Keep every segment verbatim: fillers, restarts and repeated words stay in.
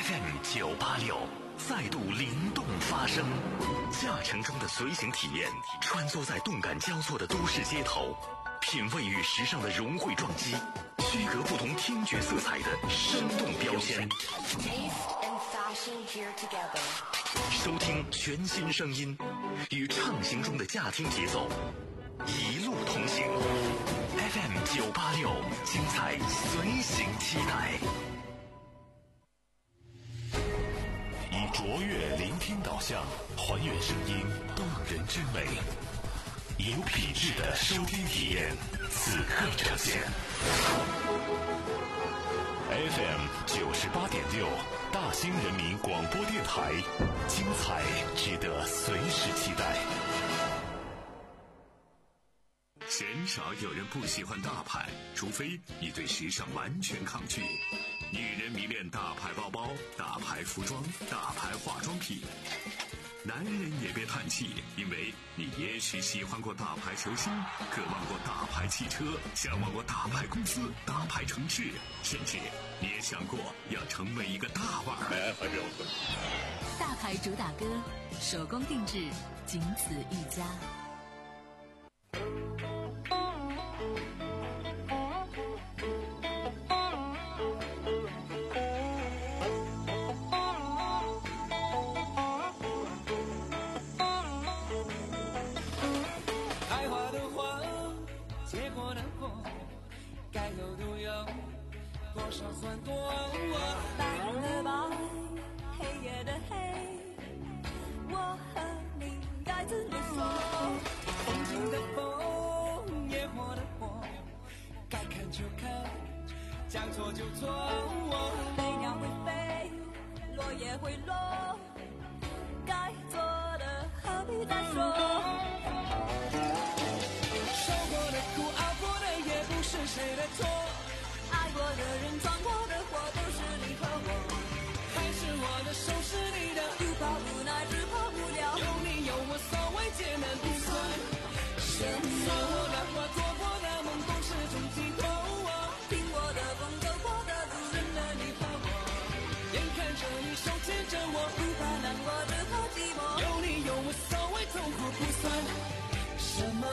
F M 九八六再度灵动发声，驾乘中的随行体验，穿梭在动感交错的都市街头，品味与时尚的融汇撞击，区隔不同听觉色彩的生动标签。收听全新声音，与畅行中的驾听节奏，一路同行。F M 九八六，精彩随行期待。以卓越聆听导向，还原声音动人之美，有品质的收听体验，此刻呈现。F M 九十八点六，大兴人民广播电台，精彩值得随时期待。鲜少有人不喜欢大牌，除非你对时尚完全抗拒。女人迷恋大牌包包、大牌服装、大牌化妆品。男人也别叹气，因为你也许喜欢过大牌球星，渴望过大牌汽车，向往过大牌公司、大牌城市，甚至你也想过要成为一个大腕儿。 大牌主打歌，手工定制，仅此一家。 该有都有，多少算多？ 白日的白，黑夜的黑，我和你该怎么说？ 风景的风，野火的火，该看就看，将错就错。 飞鸟会飞，落叶会落，该做的何必再说？ 受过的苦，熬过的也不是谁的错， 爱过的人，闯过的祸，都是你和我。 还是我的手是你的， 不怕无奈，只怕无聊。 有你有我，所谓艰难不算什么。说过的话，做过的梦，都是种寄托。 听过的风，走过的路，认了你和我。 眼看着你手牵着我， 不怕难过，只怕寂寞。 有你有我，所谓痛苦不算什么。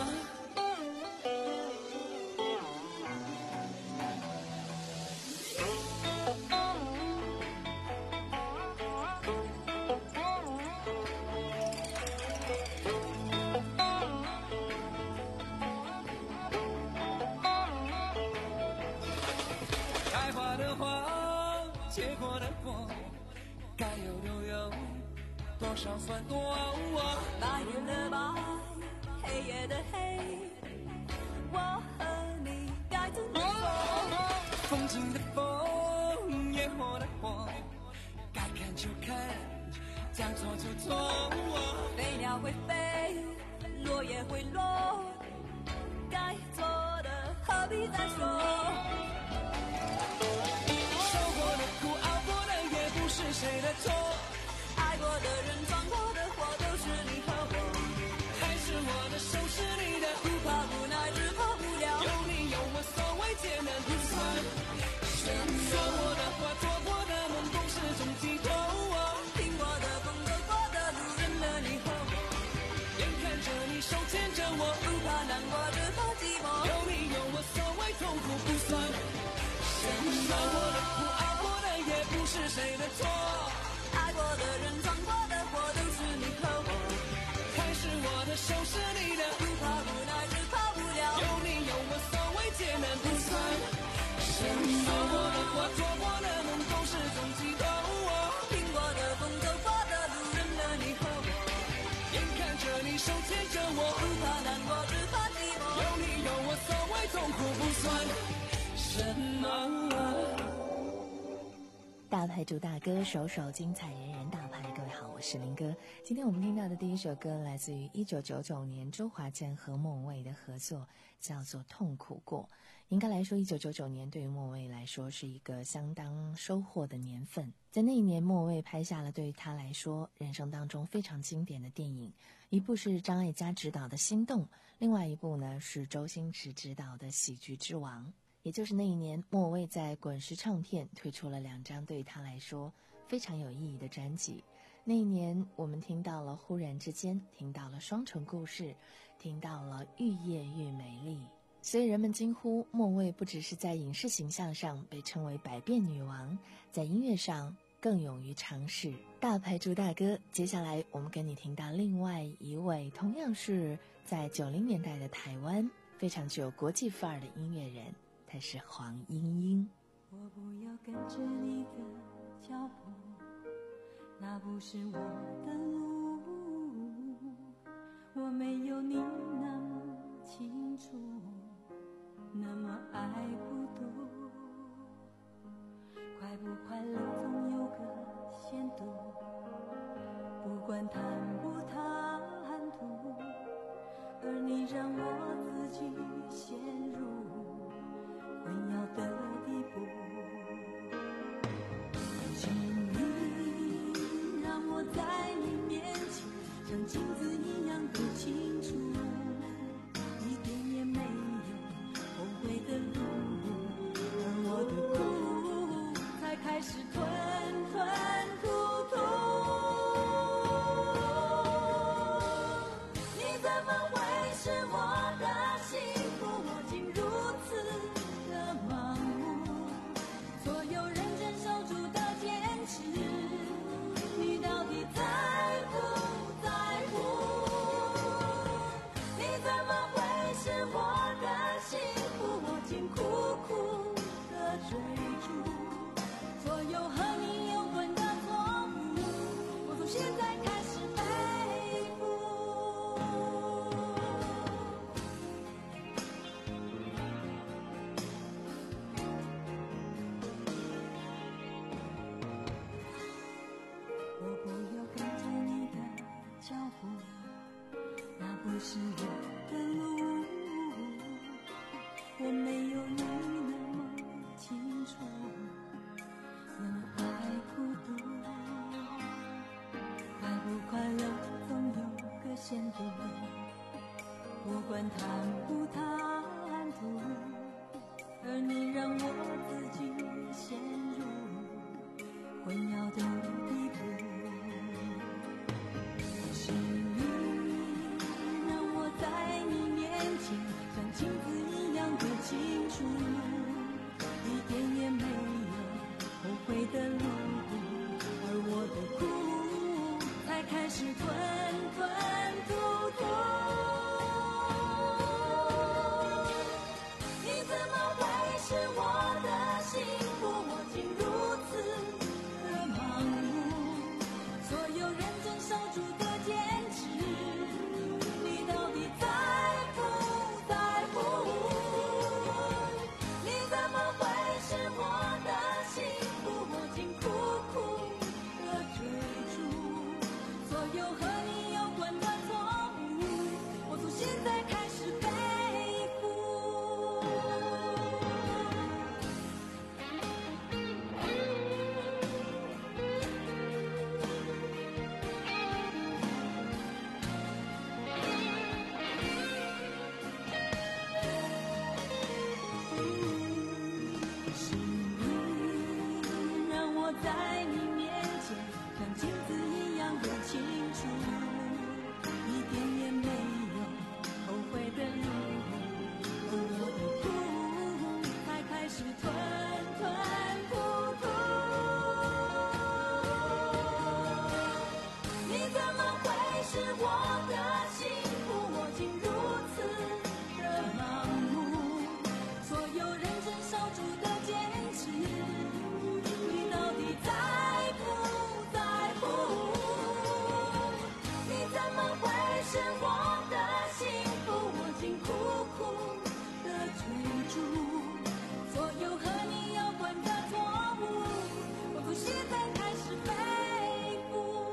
开花的花，结果的果，该有都有，多少算多？ 白日的白，黑夜的黑，我和你该怎么说？ 风景的风，野火的火，该看就看，将错就错。 飞鸟会飞，落叶会落，该做的何必再说？ 受过的苦，熬过的也不是谁的错， 爱过的人，闯过的祸，都是你和我。 还是我的手是你的， 不怕无奈，只怕无聊。 有你有我，所谓艰难不算什么。说过的话，做过的梦，都是种寄托。 听过的风，走过的路，认了你和我。 眼看着你手牵着我， 不怕难过，只怕寂寞。 有你有我，所谓痛苦不算什么。受过的苦，熬过的也不是谁的错， 爱过的人，闯过的祸，都是你和我。 还是我的手是你的， 不怕无奈，只怕无聊。 有你有我，所谓艰难不算什么。说过的话，做过的梦，都是种寄托。 听过的风，走过的路，认了你和我。 眼看着你手牵着我， 不怕难过，只怕寂寞。 有你有我，所谓痛苦不算什么。 大牌主打歌，首首精彩，人人大牌。各位好，我是林哥。今天我们听到的第一首歌来自于一九九九年周华健和莫文蔚的合作，叫做《痛苦过》。应该来说，一九九九年对于莫文蔚来说是一个相当收获的年份。在那一年，莫文蔚拍下了对于他来说人生当中非常经典的电影，一部是张艾嘉执导的《心动》，另外一部呢是周星驰执导的《喜剧之王》。也就是那一年，莫文蔚在滚石唱片推出了两张对他来说非常有意义的专辑。那一年我们听到了《忽然之间》，听到了《双重故事》，听到了《愈夜愈美丽》，所以人们惊呼莫蔚不只是在影视形象上被称为百变女王，在音乐上更勇于尝试。大牌朱大哥，接下来我们跟你听到另外一位同样是在九零年代的台湾非常具有国际范儿的音乐人，他是黄莺莺。 我不要跟着你的脚步，那不是我的路，我没有你那么清楚，那么爱孤独。快不快乐总有个限度，不管谈不谈吐，而你让我自己陷入混淆的地步。请你让我在你面前像镜子一样的清楚，一点也没有后悔的路，而我的苦才开始吞吞吐吐。你怎么会是我的幸福？我竟如此的盲目，所有认真守住的坚持，你到底在不在乎？你怎么会是我的幸福？我竟苦苦的追逐所有和你有关的错误，我从现在开始背负。我不要跟着你的脚步，那不是我的路，我没有你那么清楚，那么爱孤独。快不快乐总有个限度，不管谈不谈吐，而你让我自己陷入混淆的地步。是你让我在你面前像镜子一样的清楚，一点也没有后悔的路，而我的苦才开始吞吞吐吐。你怎么会是我的幸福？我竟如此的盲目，所有认真守住的坚持，你到底在不在乎？你怎么会是我的幸福？我竟苦苦的追逐所有和你有关的错误，我从现在开始背负。是你让我在你面前像镜子一样的清楚，一点也没有后悔的路，而我的苦才开始吞吞吐吐。你怎么会是我的幸福？我竟如此的盲目，所有认真守住的坚持，你到底在不在乎？你怎么会是我的幸福？我竟苦苦的追逐所有和你有关的错误，我从现在开始背负。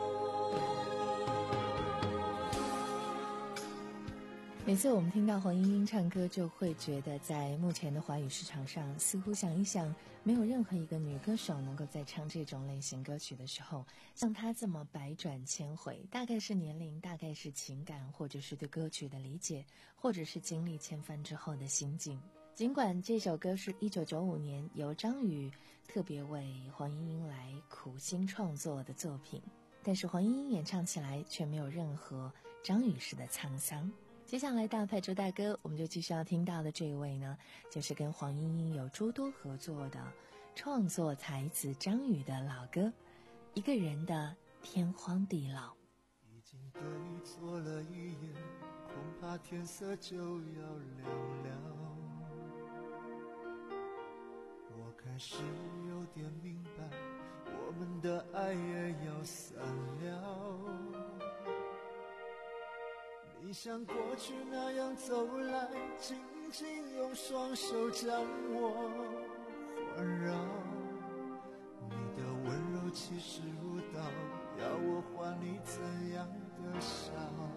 每次我们听到黄莺莺唱歌，就会觉得在目前的华语市场上，似乎想一想，没有任何一个女歌手能够在唱这种类型歌曲的时候，像她这么百转千回。大概是年龄，大概是情感，或者是对歌曲的理解，或者是经历千帆之后的心境。 尽管这首歌是一九九五年由张宇特别为黄莺莺来苦心创作的作品，但是黄莺莺演唱起来却没有任何张宇式的沧桑。接下来大派朱大哥，我们就继续要听到的这一位呢，就是跟黄莺莺有诸多合作的创作才子张宇的老歌《一个人的天荒地老》。 已经对错了一眼，恐怕天色就要亮了。我开始有点明白，我们的爱也要散了。你像过去那样走来，紧紧用双手将我环绕。你的温柔气势如刀，要我还你怎样的笑？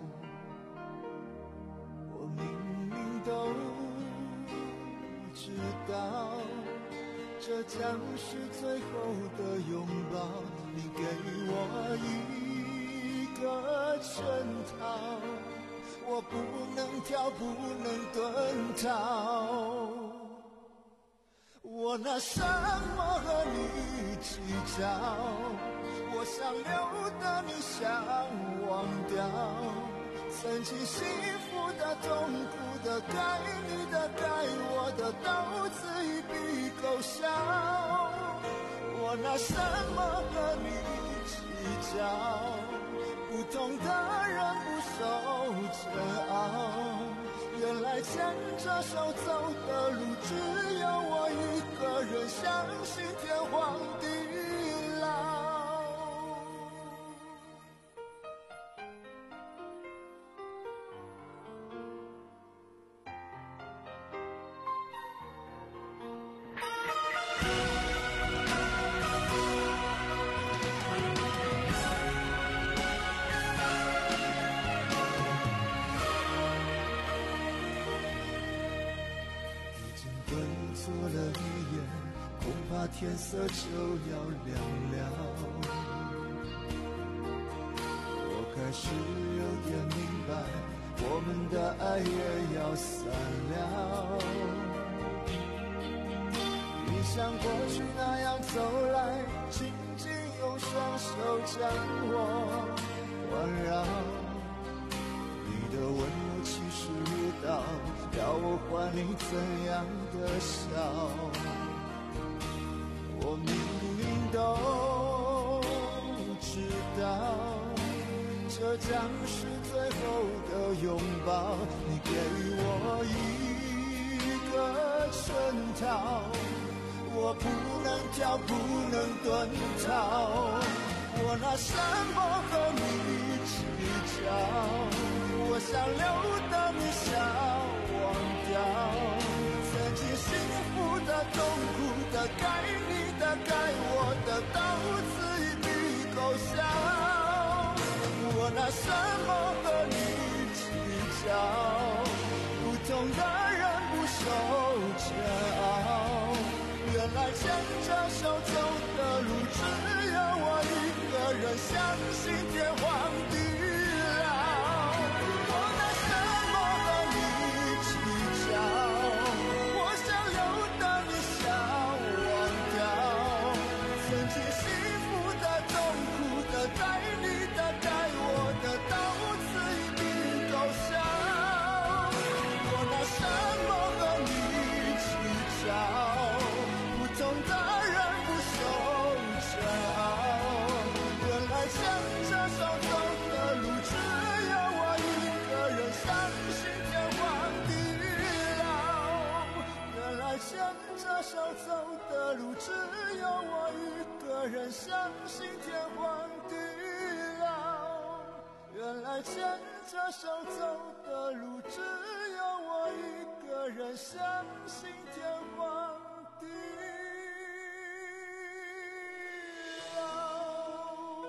我明明都知道，这将是最后的拥抱。你给我一个圈套，我不能跳，不能遁逃。我拿什么和你计较？我想留的你想忘掉，曾经幸福的、痛苦的、该你的、该我的，都自一笔勾销。我拿什么和你计较？不同的人不受煎熬，原来牵着手走的路，只有我一个人相信天荒地老。做了一眼，恐怕天色就要亮了。我开始有点明白，我们的爱也要散了。你像过去那样走来，紧紧用双手将我环绕。你的温柔气势如刀，要我还你怎样的笑？我明明都知道，这将是最后的拥抱。你给我一个圈套，我不能跳，不能遁逃。我拿什么和你计较？我想留的你想忘掉，曾经幸福的、痛苦的、该你的、该我的，都自一笔勾销。我拿什么和你计较？不同的人不受煎熬，原来牵着手走的路，只有我一个人相信天荒地老。该你的、该我的，都自一笔勾销。我拿什么和你计较？不同的人不受煎熬，原来牵着手走的路，只有我一个人相信天荒地老。原来牵着手走的路，只有我一个人相信天荒地老。原来牵着手走的路，只有我一个人相信天荒地老。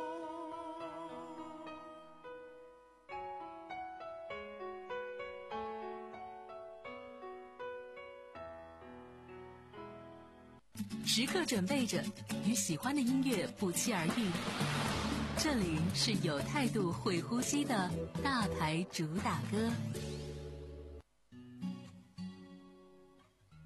时刻准备着，与喜欢的音乐不期而遇。这里是有态度、会呼吸的大牌主打歌。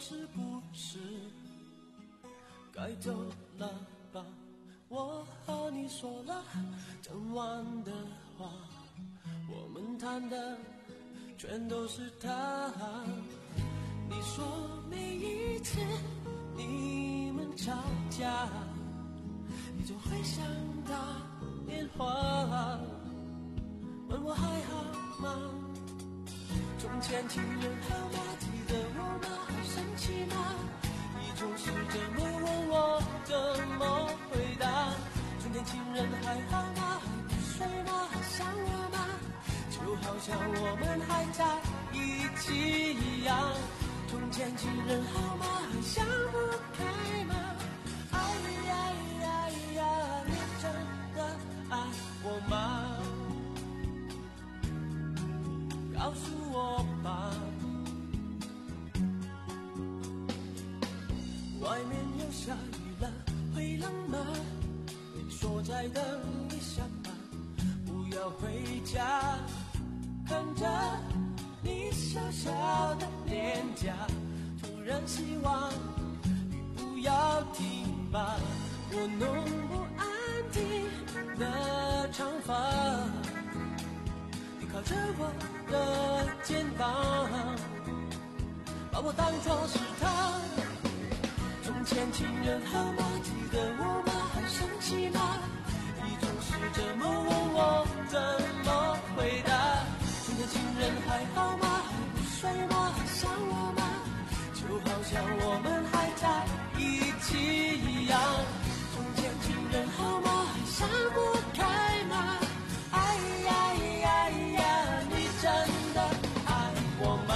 是不是该走了吧？我和你说了整晚的话，我们谈的全都是他。你说每一次你们吵架，你就会想打电话问我还好吗？从前情人好吗？记得我吗？生气吗？你总是这么问我，怎么回答？从前情人还好吗？还不睡吗？还想我吗？就好像我们还在一起一样。从前情人好吗？还想不开吗？哎呀呀呀，你真的爱我吗？告诉我吧。外面又下雨了，会冷吗？说再等一下吧，不要回家。看着你小小的脸颊，突然希望雨不要停吧。我弄不安定的长发，你靠着我的肩膀，把我当作是他。从前情人好吗？记得我吗？还生气吗？你总是这么问我，怎么回答？从前情人还好吗？还不睡吗？还想我吗？就好像我们还在一起一样。从前情人好吗？还想不开吗？哎呀呀呀，你真的爱我吗？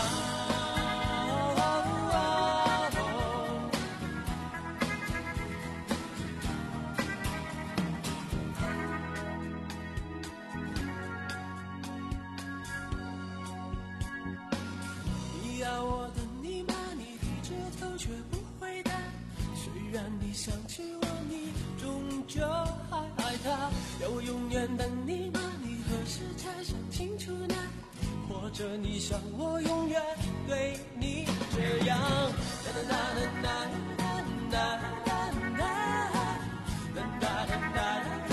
你要我等你吗？你低着头却不回答。虽然你想起我，你终究还爱他。要我永远等你吗？你何时才想清楚呢？或者你想我永远对你这样？哒哒哒哒哒哒哒哒哒哒哒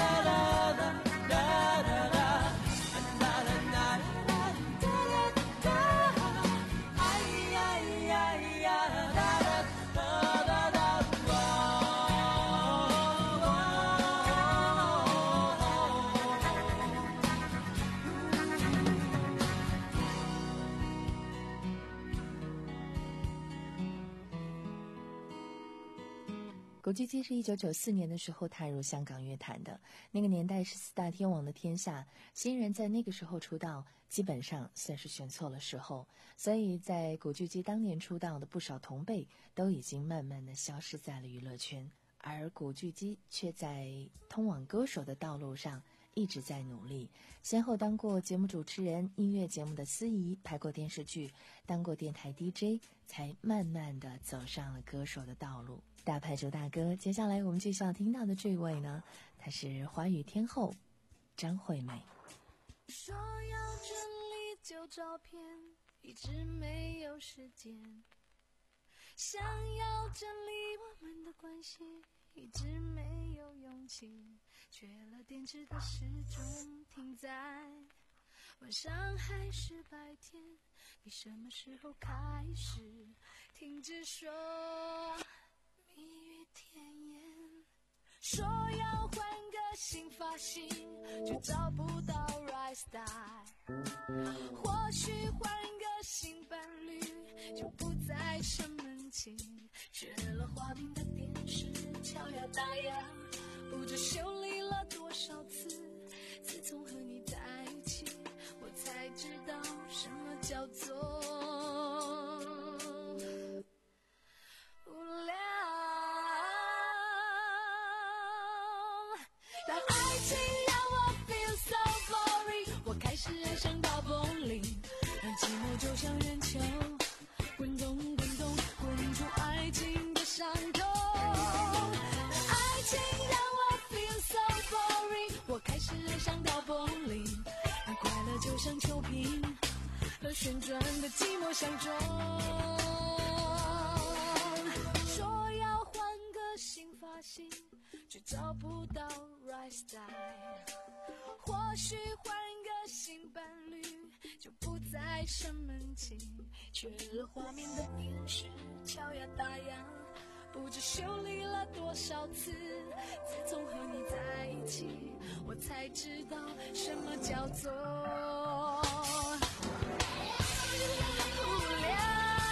古巨基是一九九四年的时候踏入香港乐坛的，那个年代是四大天王的天下，新人在那个时候出道基本上算是选错了时候，所以在古巨基当年出道的不少同辈都已经慢慢的消失在了娱乐圈，而古巨基却在通往歌手的道路上一直在努力，先后当过节目主持人、音乐节目的司仪，拍过电视剧，当过电台 D J， 才慢慢的走上了歌手的道路。大牌主大哥，接下来我们继续要听到的这位呢，她是华语天后张惠妹。 说要整理旧照片，一直没有时间，想要整理我们的关系，一直没有勇气，缺了电池的时钟停在晚上还是白天，你什么时候开始停止说蜜语甜言？说要换个新发型，却找不到 right style， 或许换个新伴侣，就不再生闷气，学了花瓶的电视敲呀打呀，不知修理了多少次，自从和你在一起，我才知道什么叫做无聊。当爱情让我 feel so boring， 我开始爱上到 bowling， 让寂寞就像圆球滚动滚动滚出爱情的伤痛。当爱情让我 feel so boring， 我开始爱上到 bowling， 那快乐就像球瓶和旋转的寂寞相撞。 找不到 right style。或许换个新伴侣，就不再生闷气，缺了画面的电视，敲呀打呀，不知修理了多少次。自从和你在一起，我才知道什么叫做无聊。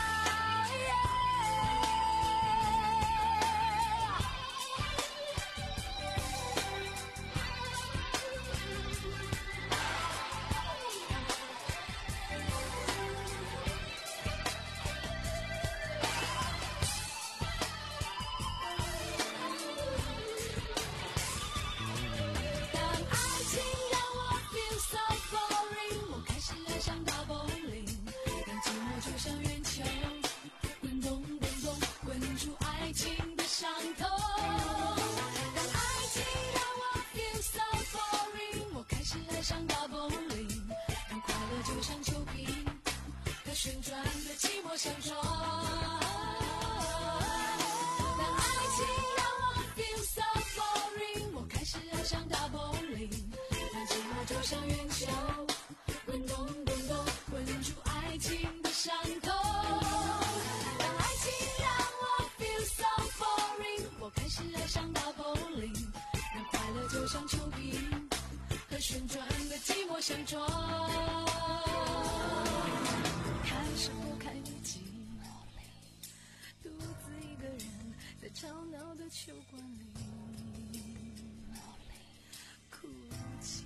旋转的寂寞相撞，当爱情让我 feel so boring， 我开始爱上大柏林，当寂寞就像圆球，滚动滚动滚出爱情的伤痛。当爱情让我 feel so boring， 我开始爱上大柏林，让快乐就像球瓶和旋转的寂寞相撞。看什么看日记，独自一个人在吵闹的球馆里哭泣。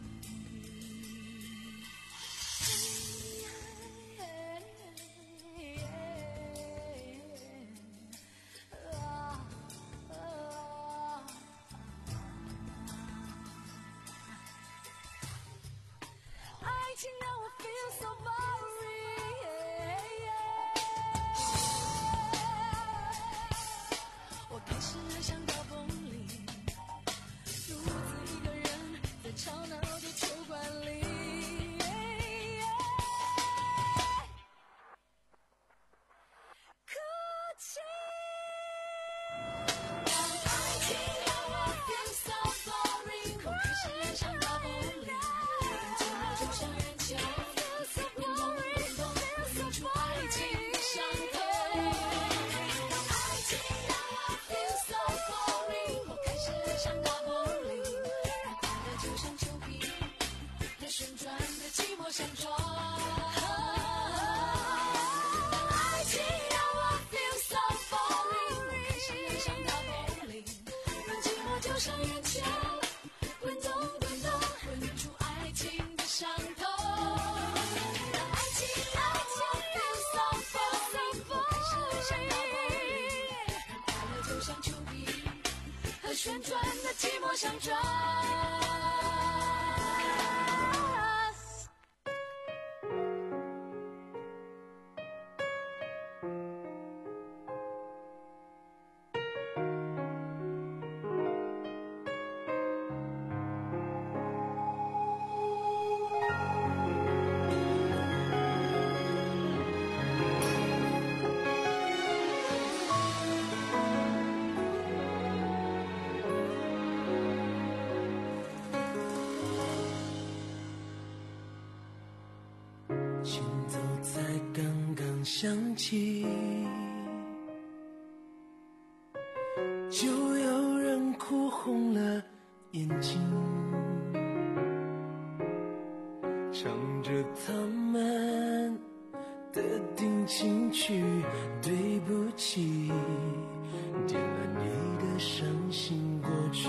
爱情让我 feel so boring，我开始爱上大风里，独自一个人在吵闹的球馆里哭泣。当爱情让我 feel so boring， 我开始爱上大风里，当寂寞就像圆球，滚动滚动滚出爱情的伤痛。旋转的寂寞相撞，当爱情让我 feel so boring， 我开始爱上大柏林，当寂寞就像圆球，滚动滚动滚出爱情的伤痛。当爱情让我 feel so boring， 我开始爱上大柏林，让快乐就像球瓶和旋转的寂寞相撞。 前奏才刚刚响起，就有人哭红了眼睛，唱着他们的定情曲，对不起，点了你的伤心过去。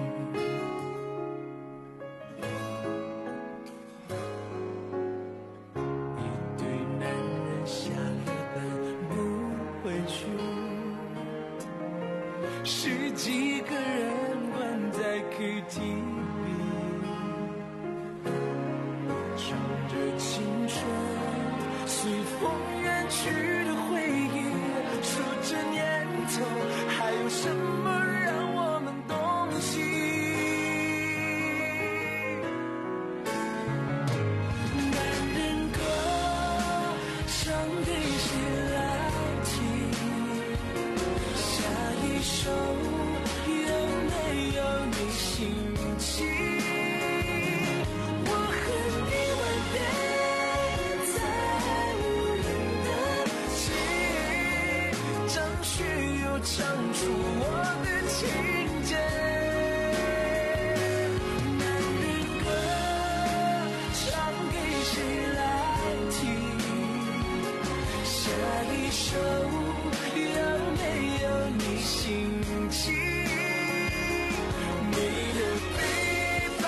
十几个人关在 K T V， 唱着青春随风远去的回忆，说这年头还有什么让我们动心。男人歌唱给谁来听？下一首有没有你？ 唱出我的情节。男人歌唱给谁来听？下一首有没有你心情？你的背包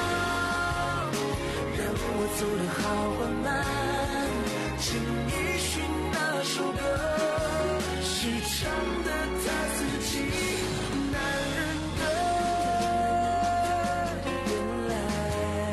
让我走得好缓慢，请依循那首歌是唱的他自己。男人歌原来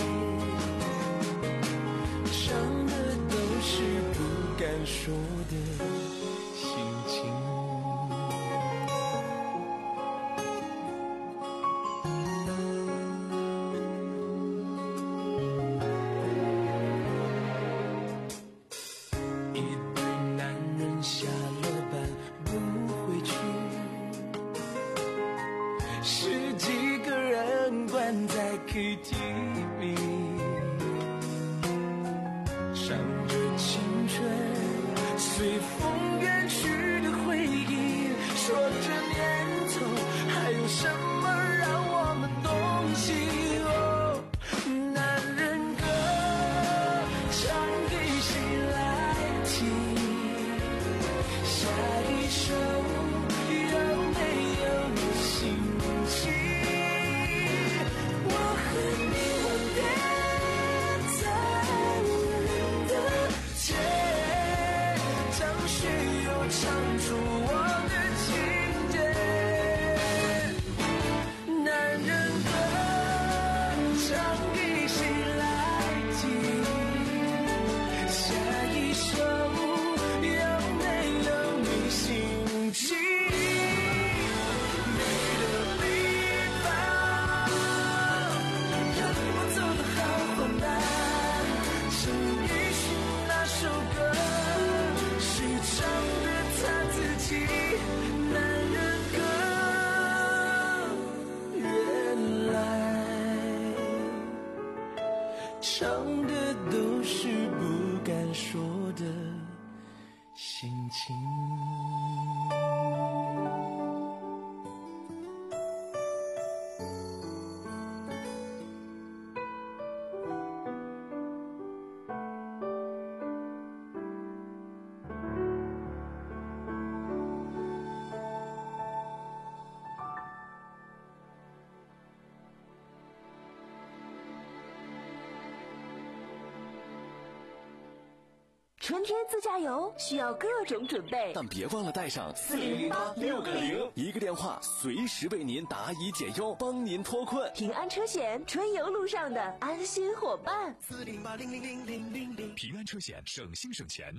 唱的都是不敢说的心情。K T V 唱着青春随风远去的回忆，说着年头还有什么让我们动心。哦，男人歌唱给谁来听？下一首有没有你心情？唱出我的情节。男人歌唱给谁来听？下一首有没有你心情？你的背包让我走得好缓慢，请依循那首歌是唱的他自己。男人歌原来唱的都是不敢说的心情。 春天自驾游需要各种准备， 但别忘了带上四零零八六个零， 一个电话随时为您答疑解忧，帮您脱困。 平安车险，春游路上的安心伙伴。 四零八零零零零零零， 平安车险，省心省钱。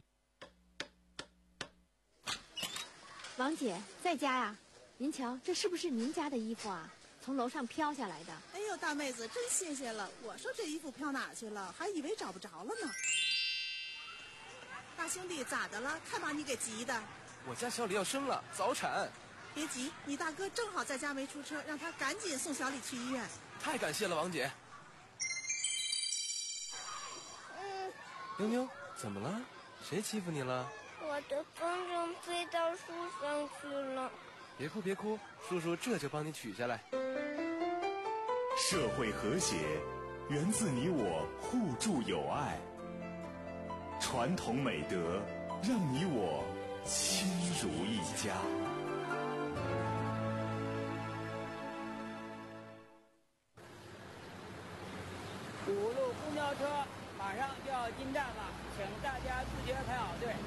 王姐在家呀？您瞧，这是不是您家的衣服啊？从楼上飘下来的。 哎呦，大妹子真新鲜了！我说这衣服飘哪去了，还以为找不着了呢。大兄弟，咋的了？看把你给急的。 我家小李要生了，早产。 别急，你大哥正好在家没出车，让他赶紧送小李去医院。 太感谢了，王姐。 嗯。 妞妞，怎么了？谁欺负你了？ 我的风筝飞到树上去了。 别哭别哭，叔叔这就帮你取下来。 社会和谐源自你我互助友爱，传统美德让你我亲如一家。 五路公交车马上就要进站了，请大家自觉排好队。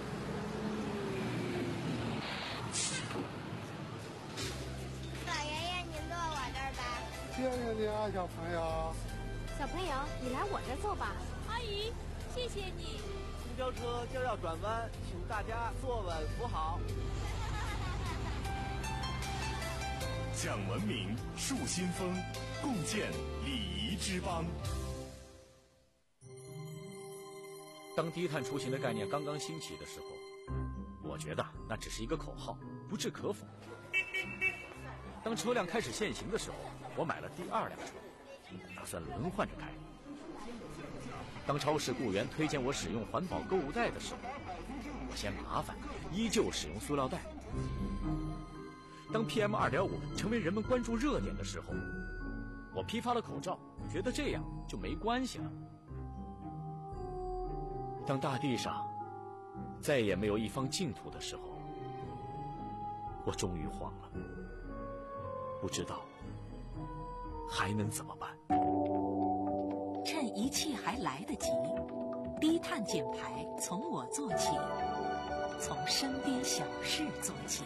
老爷爷，您坐我这儿吧。 谢谢你啊，小朋友。 小朋友，你来我这儿坐吧。 阿姨，谢谢你。 公交车就要转弯，请大家坐稳扶好。 讲文明，树新风，共建礼仪之邦。 当低碳出行的概念刚刚兴起的时候，我觉得那只是一个口号，不置可否。当车辆开始限行的时候，我买了第二辆车，打算轮换着开。当超市雇员推荐我使用环保购物袋的时候，我嫌麻烦，依旧使用塑料袋。 当 P M 二点五 成为人们关注热点的时候，我批发了口罩，觉得这样就没关系了。当大地上再也没有一方净土的时候，我终于慌了，不知道还能怎么办。 趁一切还来得及，低碳减排从我做起，从身边小事做起。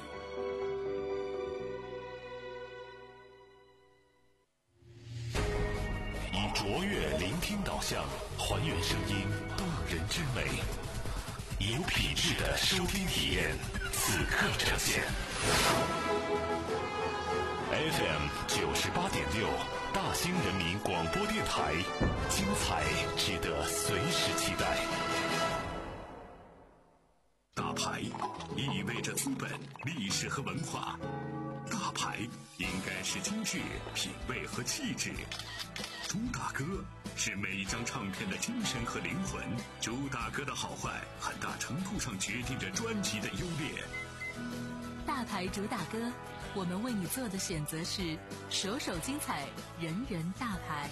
以卓越聆听导向，还原声音动人之美，有品质的收听体验，此刻呈现。F M 九十八点六，大兴人民广播电台，精彩值得随时期待。大牌意味着资本、历史和文化，大牌应该是精致、品味和气质。朱大哥是每一张唱片的精神和灵魂，朱大哥的好坏很大程度上决定着专辑的优劣。 大牌朱大哥，我们为你做的选择是首首精彩，人人大牌。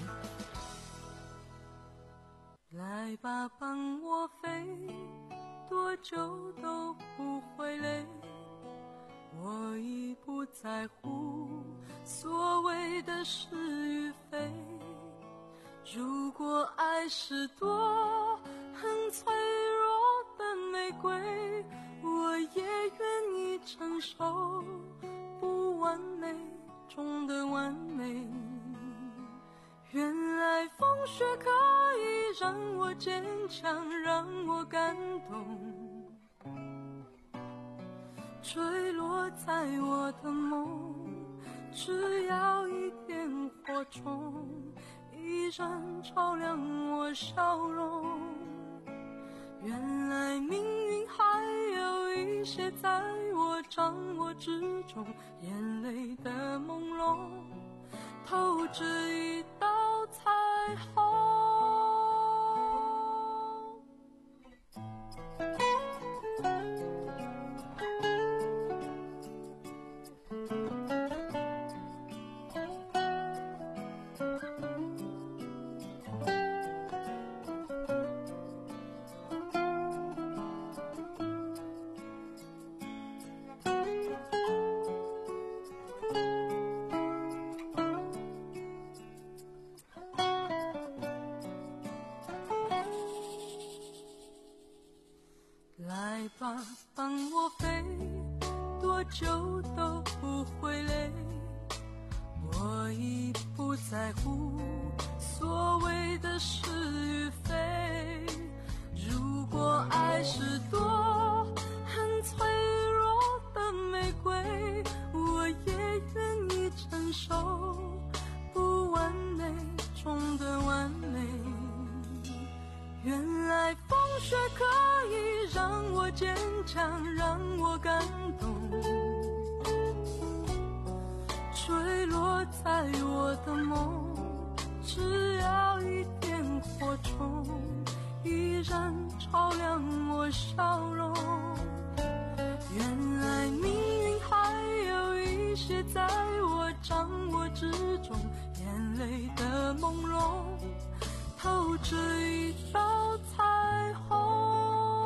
来吧，帮我飞，多久都不会累，我已不在乎所谓的是与非。如果爱是朵很脆弱的玫瑰，我也愿意承受不完美中的完美。原来风雪可以让我坚强，让我感动，坠落在我的梦，只要一点火种，依然照亮我笑容。原来命运还有一些在我掌握之中，眼泪的朦胧透着一道彩虹。来吧，帮我飞，多久都不会累，我已不在乎所谓的是与非。如果爱是朵很脆弱的玫瑰，我也愿意承受不完美中的完美。原来风雪可以让我坚强，让我感动，坠落在我的梦，只要一点火种，依然照亮我笑容。原来命运还有一些在我掌握之中，眼泪的朦胧透着一道彩虹。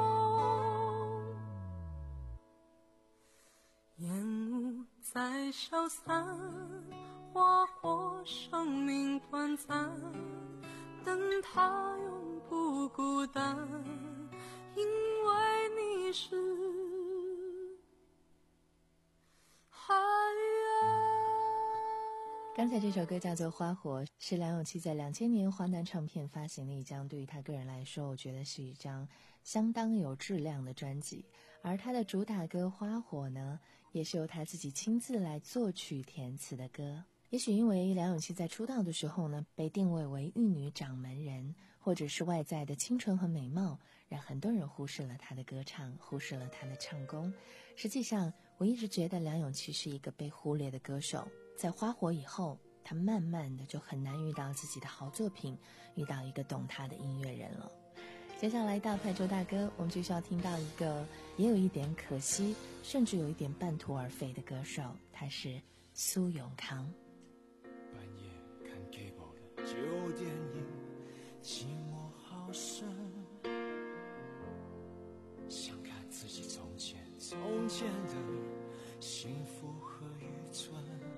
烟雾在消散，花火生命短暂，但它永不孤单，因为你是海岸。 刚才这首歌叫做《花火》，是梁咏琪在两千年华南唱片发行的一张，对于他个人来说，我觉得是一张相当有质量的专辑。而他的主打歌《花火》呢，也是由他自己亲自来作曲填词的歌。也许因为梁咏琪在出道的时候呢，被定位为玉女掌门人，或者是外在的清纯和美貌，让很多人忽视了她的歌唱，忽视了她的唱功。实际上，我一直觉得梁咏琪是一个被忽略的歌手。在《花火》以后，她慢慢的就很难遇到自己的好作品，遇到一个懂她的音乐人了。 接下来大派周大哥，我们就需要听到一个也有一点可惜，甚至有一点半途而废的歌手，他是苏永康。 半夜看 cable 的旧电影，寂寞好深，想看自己从前从前的幸福和愚蠢。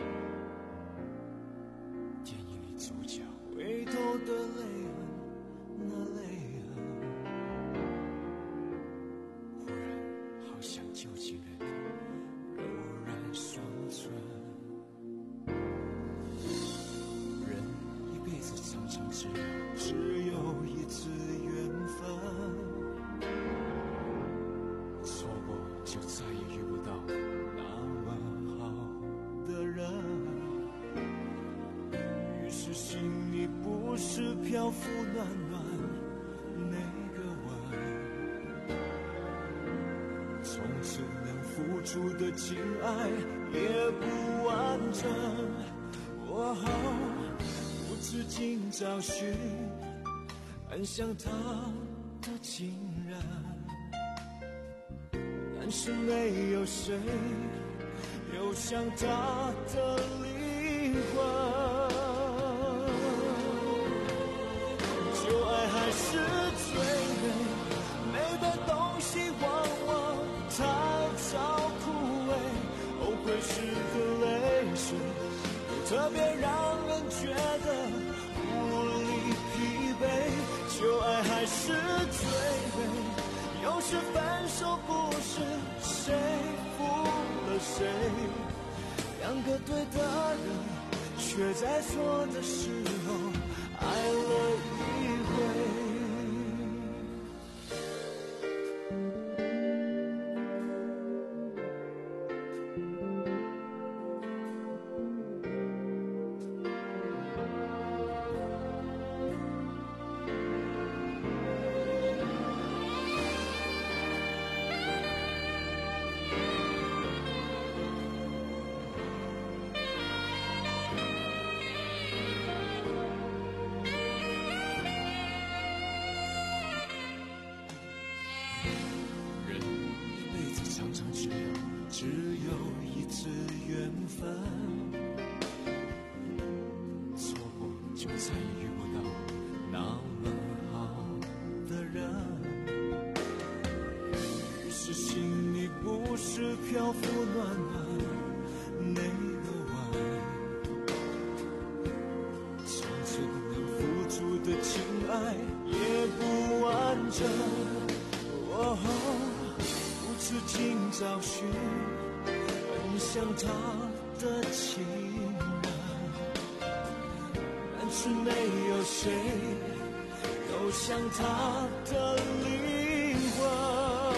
电影里主角回头的泪痕，那泪痕忽然好像旧情人的柔软双唇。人一辈子常常只有只有一次缘分，错过就再也遇不到那么好的人。于是心里不是漂浮暖暖那个吻，从此能付出的情爱也不完整。我不知今找寻很像他的情人，但是没有谁有像他的灵魂。旧爱还是最美，美的东西往往太早枯萎，后悔时的泪水特别让人觉得无力疲惫。旧爱还是最美，有时分手不是谁负了谁，两个对的人却在错的时候爱了一回。只有一次缘分，错过就再也遇不到那么好的人。于是心里不是漂浮暖暖那个吻，从此能付出的情爱也不完整。哦，不知今找寻很像他的情人，但是没有谁有像他的灵魂。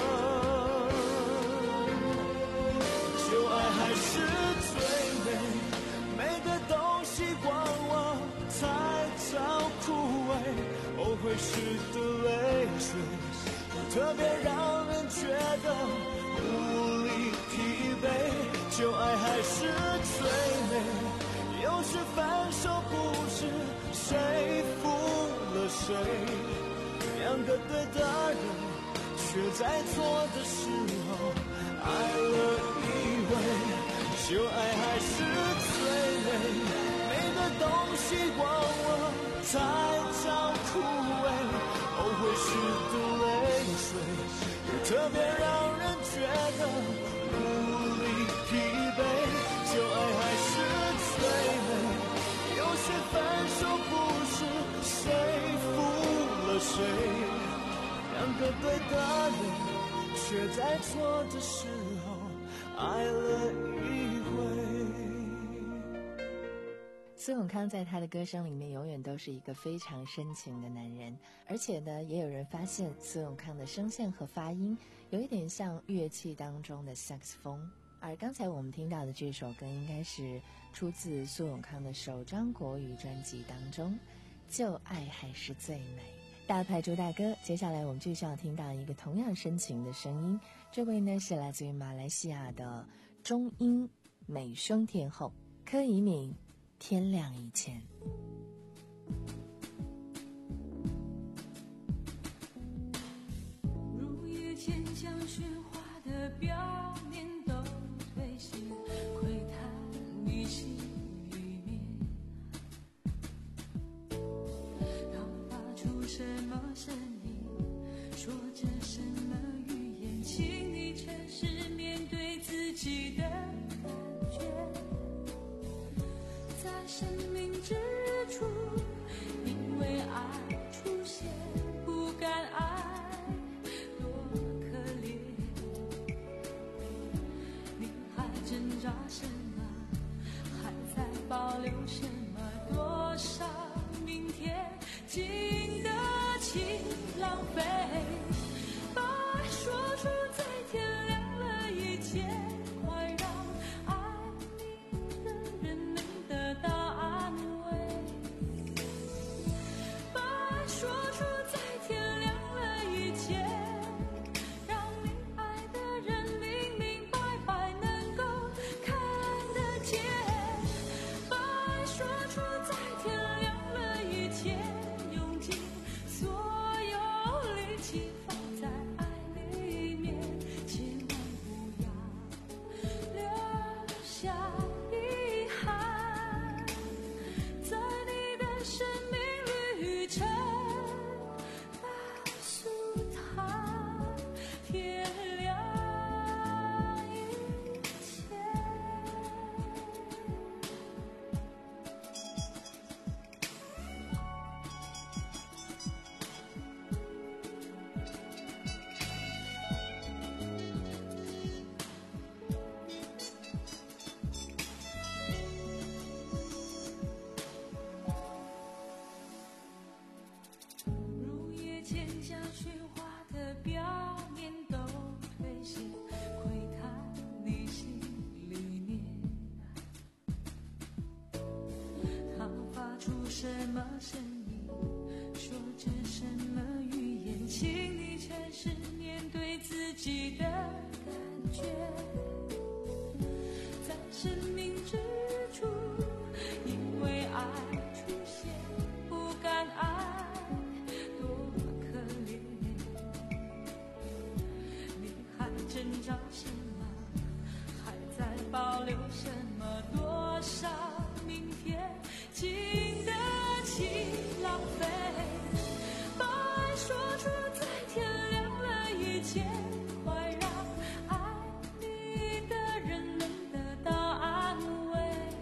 旧爱还是最美，美的东西往往太早枯萎，后悔时的泪水特别让人觉得无力疲惫。旧爱还是最美，有时分手不是谁负了谁，两个对的人却在错的时候爱了一回。旧爱还是最美，美的东西往往太早枯萎，后悔时的泪水也特别让人觉得无力疲惫。旧爱还是最美，有些分手不是谁负了谁，两个对的人却在错的时候爱了一回。 苏永康在他的歌声里面永远都是一个非常深情的男人，而且呢，也有人发现苏永康的声线和发音有一点像乐器当中的萨克斯风。而刚才我们听到的这首歌应该是出自苏永康的首张国语专辑当中，旧爱还是最美。大牌朱大哥，接下来我们就需要听到一个同样深情的声音，这位呢是来自于马来西亚的中音美声天后柯以敏，天亮以前。 渐将喧哗的表面都推卸，窥探你心里面，要发出什么声音，说着什么语言，请你诚实面对自己的感觉，在生命之初，因为爱出现，不敢爱多可怜，你还挣扎什么，还在保留什么，多少明天经得起浪费，把爱说出在天亮了以前，快让爱你的人能得到安慰，把爱说出在天亮了以前，让你爱的人明明白白能够看得见，把爱说出在天亮了以前，用尽所有力气放在爱里面，千万不要留下遗憾，在你的生命旅程，告诉他天亮以前。入夜渐将喧哗的表面都推卸，窥探你心里面，他发出什么声音，说着什么语言，请你诚实面对自己的感觉，在生命之初，因为爱出现，不敢爱多可怜，你还挣扎什么，还在保留什么，多少明天经得起浪费，把爱说出在天亮了以前，快让爱你的人能得到安慰，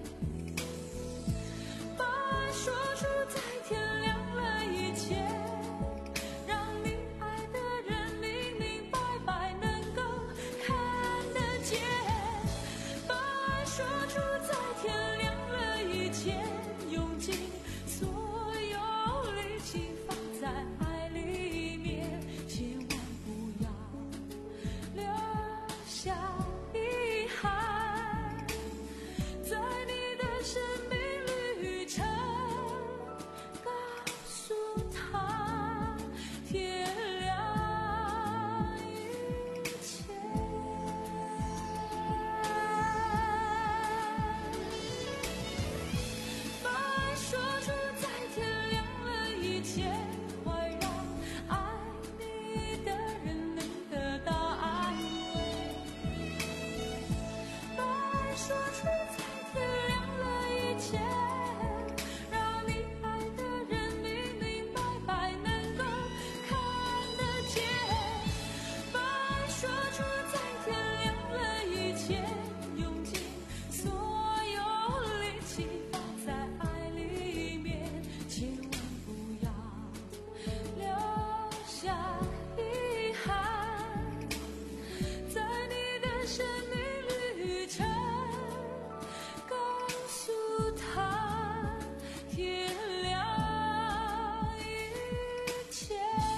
把爱说出在天亮了以前，让你爱的人明明白白能够看得见，把爱说出在天亮了以前，用尽所有力气放在爱里面，千万不要留下遗憾，在你的生命旅程，告诉他天亮以前。把爱说出在天亮了以前，快让爱你的人能得到安慰，把爱说出在天亮了以前，让你爱的人明明白白能够看得见，把爱说出在天亮了以前，用尽所有力气放在爱里面，千万不要留下遗憾，在你的生命旅程，告诉他天亮以前。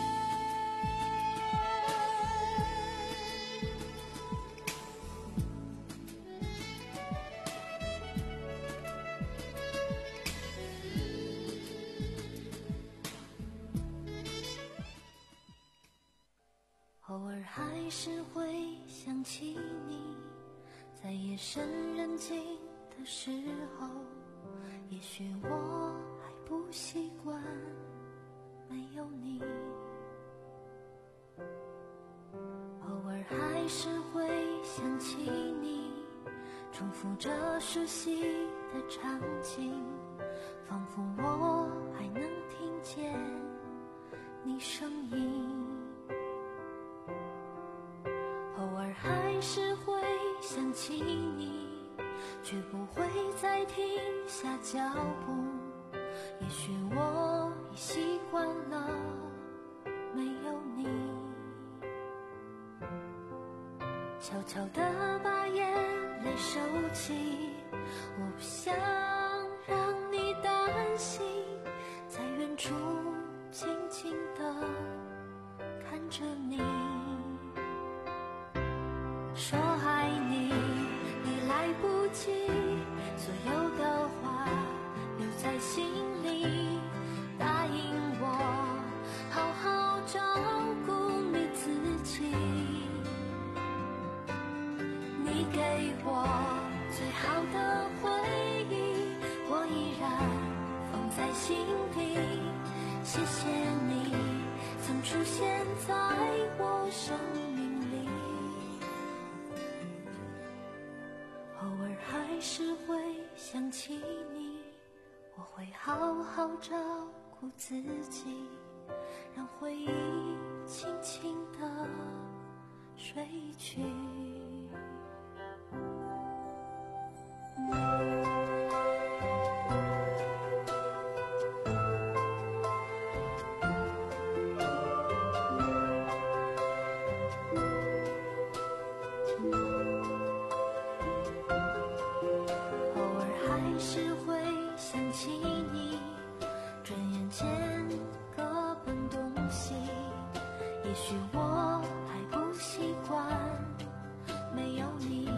偶尔还是会想起你，在夜深人静的时候，也许我还不习惯没有你。 复着熟悉的场景，仿佛我还能听见你声音，偶尔还是会想起你，却不会再停下脚步，也许我已习惯了没有你，悄悄地把眼泪收起，我不想让你担心，在远处静静地看着你，说爱你你来不及，所有的话留在心里，答应我好好照顾你自己，你给我最好的回忆，我依然放在心底，谢谢你曾出现在我生命里，偶尔还是会想起你，我会好好照顾自己，让回忆轻轻地睡去。偶尔还是会想起你，转眼间各奔东西，也许我还不习惯没有你，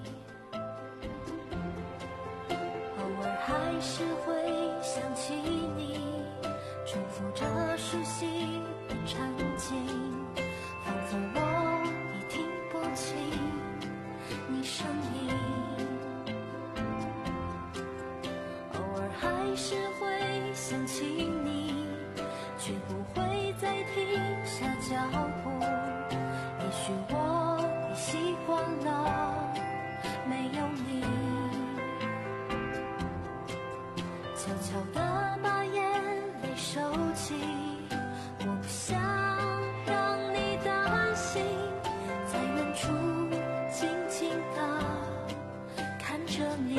偶尔还是会想起你，重复着熟悉的场景，仿佛我已听不清你声音，偶尔还是会想起你，却不会再停下脚步，也许我已习惯了没有你，悄悄地把眼泪收起，我不想让你担心，在远处静静地看着你，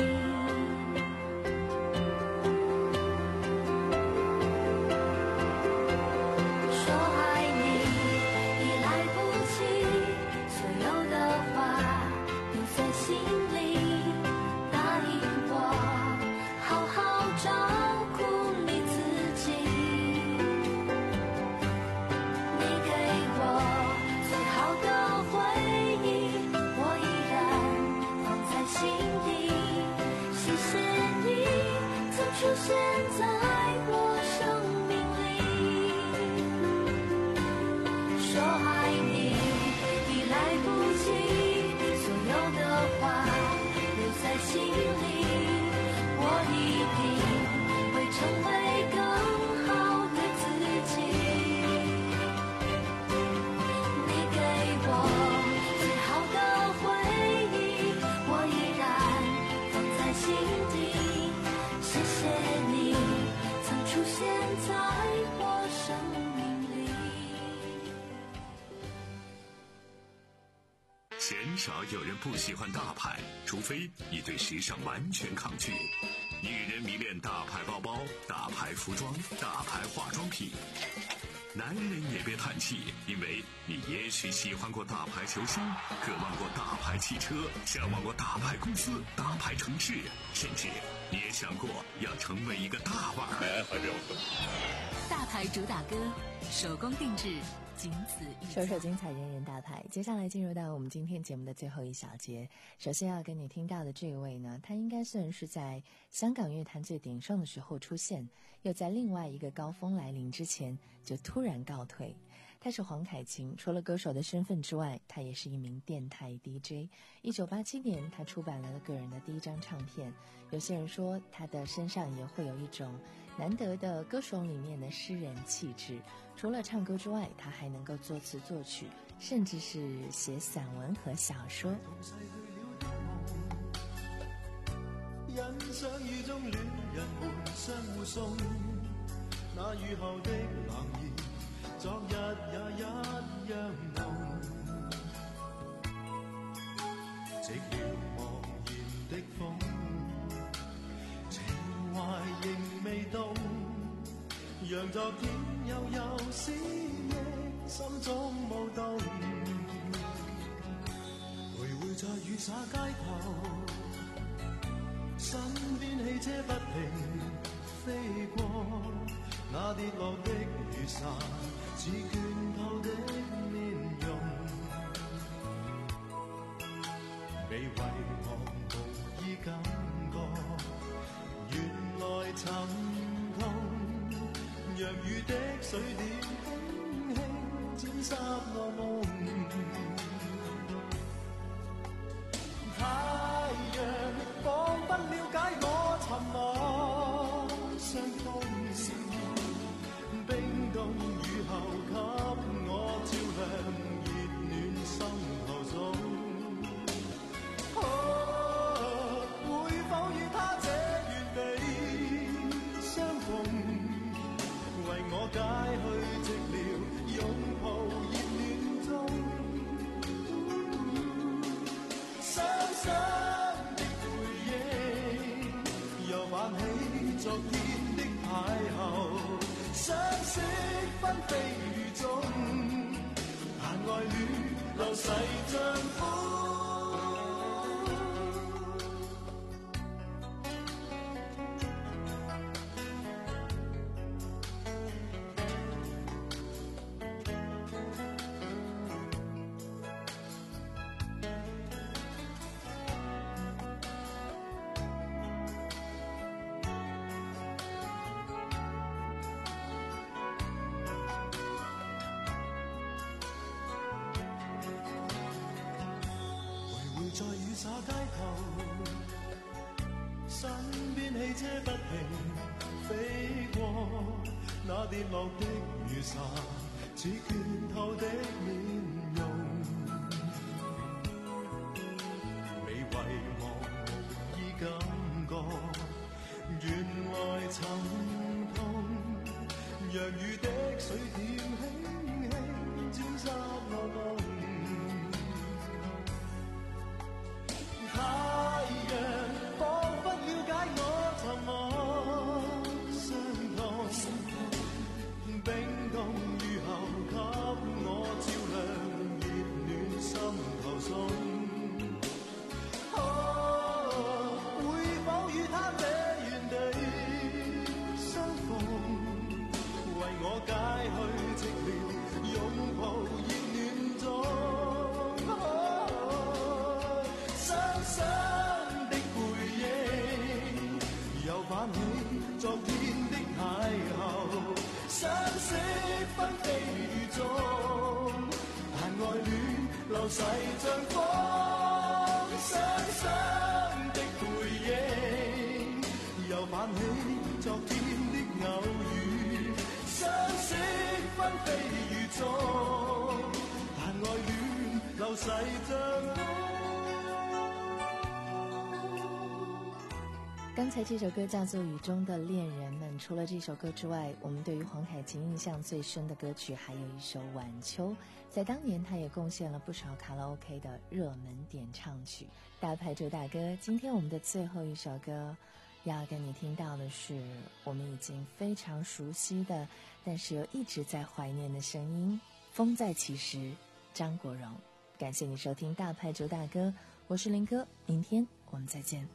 说爱你已来不及，所有的话留在心里，答应我好好照顾你自己，你给我最好的回忆，我依然放在心底，谢谢你曾出现在我生命里，说爱你已来不及，所有的话留在心里，我一定会成为更好的自己，你给我最好的回忆，我依然放在心底，谢谢你曾出现在我生命里。 鲜少有人不喜欢大牌，除非你对时尚完全抗拒。女人迷恋大牌包包、大牌服装、大牌化妆品。男人也别叹气，因为你也许喜欢过大牌球星，渴望过大牌汽车，向往过大牌公司、大牌城市，甚至你也想过要成为一个大腕儿。 大牌主打歌，手工定制，仅此一家。 首首精彩人人大牌，接下来进入到我们今天节目的最后一小节。首先要跟你听到的这位呢，他应该算是在香港乐坛最鼎盛的时候出现，又在另外一个高峰来临之前就突然告退。他是黄凯芹，除了歌手的身份之外，他也是一名电台 D J。一九八七年，他出版了个人的第一张唱片。有些人说，他的身上也会有一种难得的歌手里面的诗人气质。除了唱歌之外，他还能够作词作曲，甚至是写散文和小说。 相遇中戀人們相互送那雨後的冷意，昨日也一樣濃。寂寥茫然的風，情懷仍未動，讓昨天悠悠思憶心中舞動。徘徊在雨灑街頭，身邊汽車不停飛過，那跌落的雨傘似倦透的面容，被遺忘無意感覺，原來沉痛，讓雨的水點輕輕沾濕我夢。太陽彷不了解我沉默傷痛，冰凍雨後給我照亮熱暖心頭中。哦，會否與他這原地相逢，為我解去寂寥，擁抱熱暖中。傷心的回憶又泛起昨天的邂逅，相識紛飛雨中，但愛戀流逝像風。在雨灑街頭，身邊汽車不停飛過，那跌落的雨傘似倦透的面容，未遺忘無意感覺，原來沉痛，讓雨的水點輕輕沾濕我夢。太陽彷不了解我沉默傷痛，冰凍雨後給我照亮熱暖心頭中。哦，會否與他這原地相逢，為我解去寂寥，擁抱熱暖中。傷的回憶又泛起昨天的邂逅，相識紛飛雨中，但愛戀流逝像風。傷心的回憶又泛起昨天的偶遇，相識紛飛雨中，但愛戀流逝像風。 刚才这首歌叫做《雨中的恋人们》，除了这首歌之外，我们对于黄凯芹印象最深的歌曲还有一首《晚秋》，在当年他也贡献了不少卡拉 OK 的热门点唱曲。大牌周大哥，今天我们的最后一首歌要跟你听到的是我们已经非常熟悉的，但是又一直在怀念的声音，风再起时，张国荣。感谢你收听大牌周大哥，我是林哥，明天我们再见。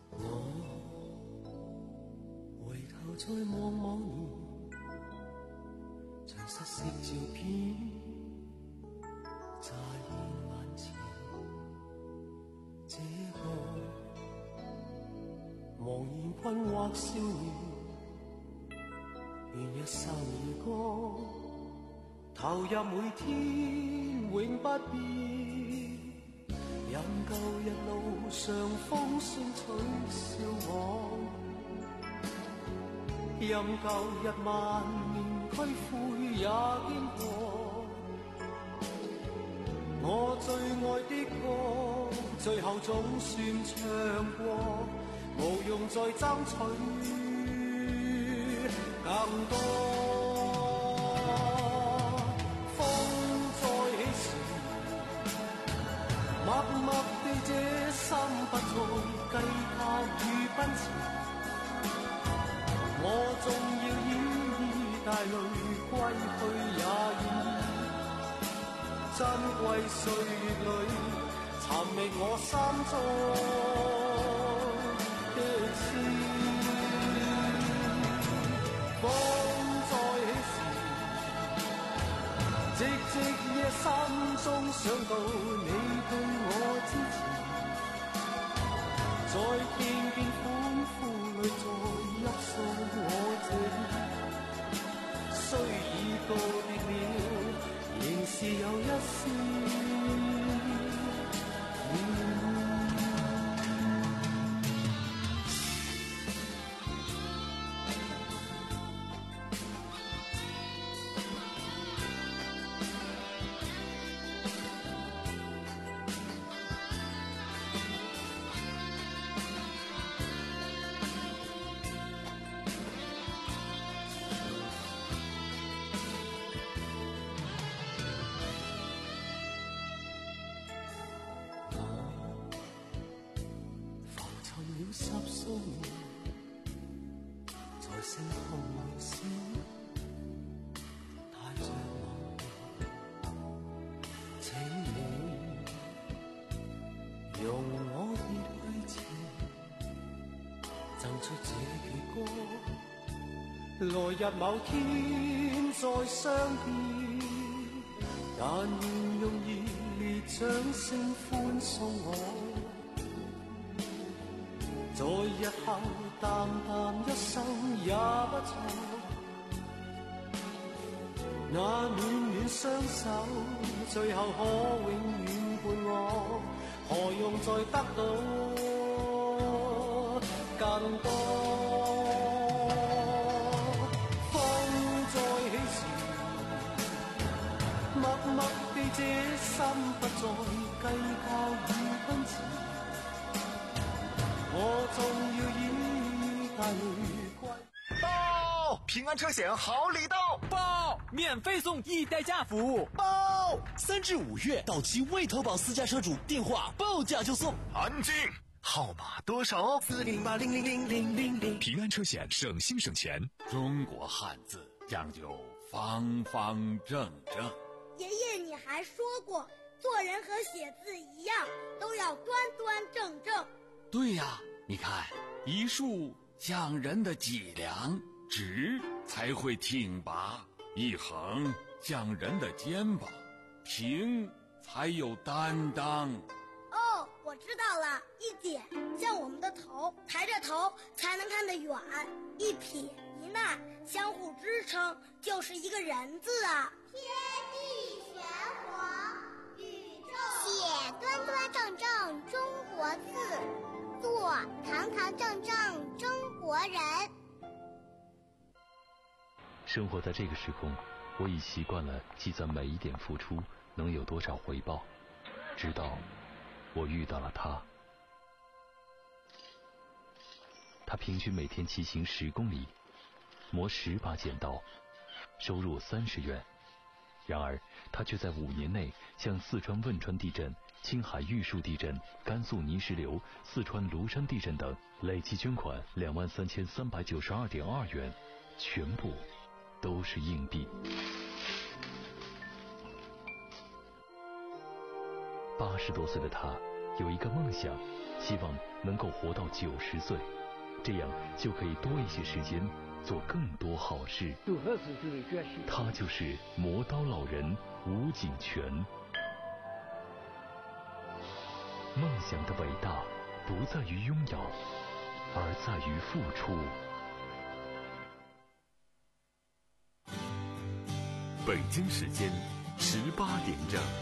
回頭再望望你，像失色照片乍現眼前，這個茫然困惑少年，願一生兒歌投入每天永不變，任舊日路上風聲取笑我，任舊日萬年區灰也經過，我最愛的歌最後總算唱過， 無用再爭取更多。風再起時，默默地這心不再計較與奔馳，我縱要依依帶淚歸去也願意。珍貴歲月裏尋覓我心中的詩。風再起時，寂寂夜心中想到你對我支持，在片片歡呼裏再泣訴我這雖已告別了，仍是有一絲戀。濕鬆在星空裏閃，帶着我，請你容我熱去前，贈出這句歌，來日某天再相見，但願用熱烈掌聲歡送我。在日後淡淡一生也不錯，那暖暖雙手最後可永遠伴我，何用再得到更多。風再起時，默默地這心不再計較與奔馳，我總要以帶淚歸。 報！平安車險好禮到！ 報！免費送一代駕服務！ 報！三至五月到期未投保私家車主電話報價就送。安靜！號碼多少？四零八零零零零零零。 平安車險省心省錢。 中國漢字講究方方正正。 爺爺，你還說過，做人和寫字一樣，都要端端正正。 對呀，你看一豎像人的脊梁，直才會挺拔；一橫像人的肩膀，平才有擔當。 哦，我知道了，一點像我們的頭，抬着頭才能看得遠；一撇一捺相互支撐，就是一個人字啊。天地玄黃，宇宙寫端端正正中國字，做堂堂正正中國人。 生活在這個時空，我已習慣了計算每一點付出能有多少回報，直到我遇到了他。他平均每天騎行十公里，磨十把剪刀，收入三十元。然而他卻在五年內向四川汶川地震、青海玉樹地震、甘肅泥石流、四川廬山地震等累計捐款兩萬三千三百九十二點二元，全部都是硬幣。八十多歲的他有一個夢想，希望能夠活到九十歲，這樣就可以多一些時間做更多好事。他就是磨刀老人吳錦泉。夢想的偉大不在於擁有，而在於付出。 北京時間十八點整。